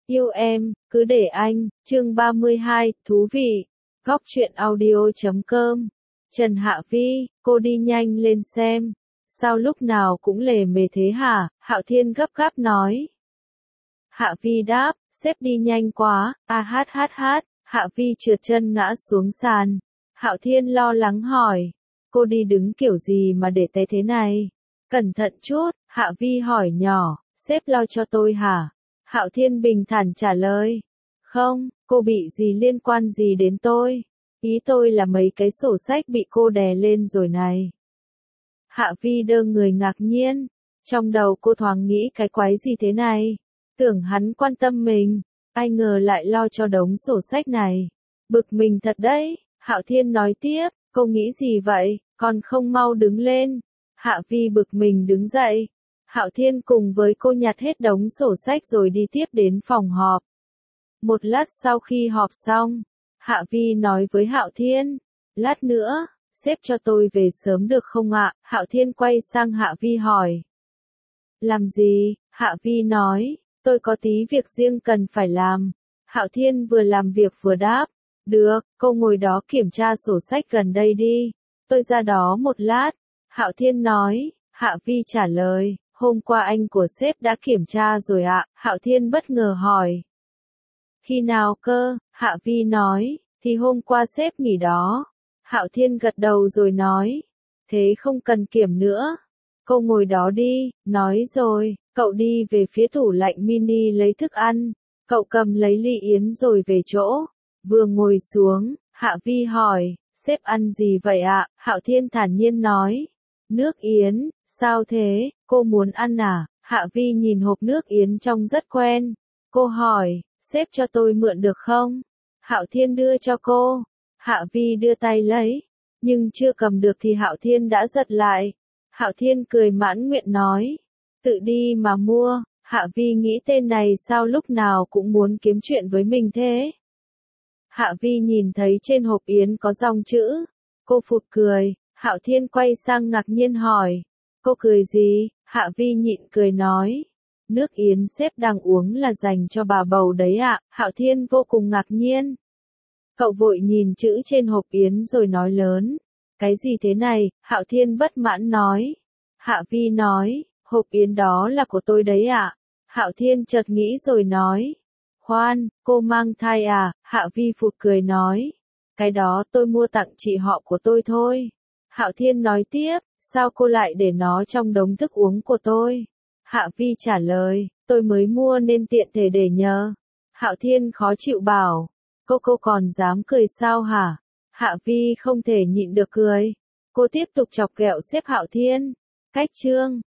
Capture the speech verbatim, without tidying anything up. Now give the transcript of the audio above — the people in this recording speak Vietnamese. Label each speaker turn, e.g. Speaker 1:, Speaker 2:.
Speaker 1: Yêu em, cứ để anh, chương ba mươi hai, thú vị. Góc truyện audio chấm com. Trần Hạ Vi, cô đi nhanh lên xem. Sao lúc nào cũng lề mề thế hả? Hạo Thiên gấp gáp nói. Hạ Vi đáp, sếp đi nhanh quá, a hát hát hát. Hạ Vi trượt chân ngã xuống sàn. Hạo Thiên lo lắng hỏi, cô đi đứng kiểu gì mà để té thế này? Cẩn thận chút, Hạ Vi hỏi nhỏ, sếp lo cho tôi hả? Hạo Thiên bình thản trả lời, không, cô bị gì liên quan gì đến tôi? Ý tôi là mấy cái sổ sách bị cô đè lên rồi này. Hạ Vi đơ người ngạc nhiên, trong đầu cô thoáng nghĩ cái quái gì thế này? Tưởng hắn quan tâm mình, ai ngờ lại lo cho đống sổ sách này. Bực mình thật đấy, Hạo Thiên nói tiếp, cô nghĩ gì vậy, còn không mau đứng lên. Hạ Vi bực mình đứng dậy. Hạo Thiên cùng với cô nhặt hết đống sổ sách rồi đi tiếp đến phòng họp. Một lát sau khi họp xong, Hạ Vi nói với Hạo Thiên, lát nữa, sếp cho tôi về sớm được không ạ? Hạo Thiên quay sang Hạ Vi hỏi. Làm gì? Hạ Vi nói, tôi có tí việc riêng cần phải làm. Hạo Thiên vừa làm việc vừa đáp, được, cô ngồi đó kiểm tra sổ sách gần đây đi, tôi ra đó một lát. Hạo Thiên nói, Hạ Vi trả lời, hôm qua anh của sếp đã kiểm tra rồi ạ. Hạo Thiên bất ngờ hỏi. Khi nào cơ? Hạ Vi nói, thì hôm qua sếp nghỉ đó. Hạo Thiên gật đầu rồi nói, thế không cần kiểm nữa. Cô ngồi đó đi, nói rồi, cậu đi về phía tủ lạnh mini lấy thức ăn. Cậu cầm lấy ly yến rồi về chỗ. Vừa ngồi xuống, Hạ Vi hỏi, sếp ăn gì vậy ạ? Hạo Thiên thản nhiên nói, nước yến, sao thế, cô muốn ăn à? Hạ Vi nhìn hộp nước yến trông rất quen. Cô hỏi, sếp cho tôi mượn được không? Hạo Thiên đưa cho cô. Hạ Vi đưa tay lấy, nhưng chưa cầm được thì Hạo Thiên đã giật lại. Hạo Thiên cười mãn nguyện nói, tự đi mà mua. Hạ Vi nghĩ tên này sao lúc nào cũng muốn kiếm chuyện với mình thế? Hạ Vi nhìn thấy trên hộp yến có dòng chữ. Cô phụt cười. Hạo Thiên quay sang ngạc nhiên hỏi. Cô cười gì? Hạ Vi nhịn cười nói. Nước yến sếp đang uống là dành cho bà bầu đấy ạ. Hạo Thiên vô cùng ngạc nhiên. Cậu vội nhìn chữ trên hộp yến rồi nói lớn. Cái gì thế này? Hạo Thiên bất mãn nói. Hạ Vi nói, hộp yến đó là của tôi đấy ạ. Hạo Thiên chợt nghĩ rồi nói. Khoan, cô mang thai à? Hạ Vi phụt cười nói. Cái đó tôi mua tặng chị họ của tôi thôi. Hạo Thiên nói tiếp, sao cô lại để nó trong đống thức uống của tôi? Hạ Vi trả lời, tôi mới mua nên tiện thể để nhờ. Hạo Thiên khó chịu bảo, cô cô còn dám cười sao hả? Hạ Vi không thể nhịn được cười. Cô tiếp tục chọc ghẹo sếp Hạo Thiên. Cách chương